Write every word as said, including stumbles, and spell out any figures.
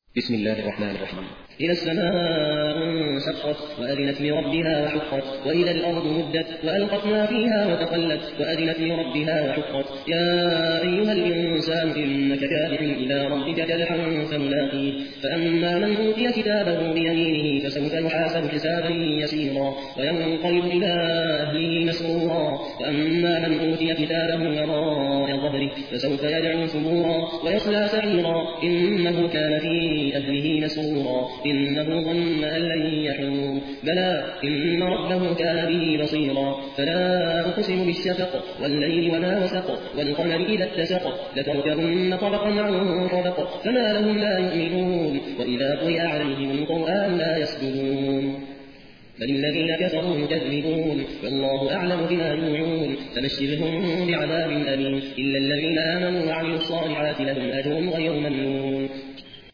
بسم الله الرحمن الرحيم. إذا السماء انشقت وأذنت لربها وحقت وإذا الأرض مدت وألقت ما فيها وتخلت وأذنت لربها وحقت. يا أيها الإنسان إنك كادح إلى ربك كدحا فملاقيه. فأما من أوتي كتابه بيمينه فسوف يحاسب حسابا يسيرا وينقلب إلى أهله مسرورا. وأما من أوتي كتابه وراء ظهره فسوف يدعو ثبورا ويصلى سعيرا إنه كان في أهله مسرورا إنه ظن أن لن يحور بلى إن ربه كان به بصيرا. فلا أقسم بالشفق والليل وما وسق والقمر إذا اتسق لتركبن طبقا عن طبق فما لهم لا يؤمنون وإذا قرئ عليهم القرآن لا يسجدون بل الذين كفروا يكذبون والله أعلم بما يوعون. فبشرهم بعذاب أليم إلا الذين آمنوا وعملوا الصالحات لهم أجر غير ممنون.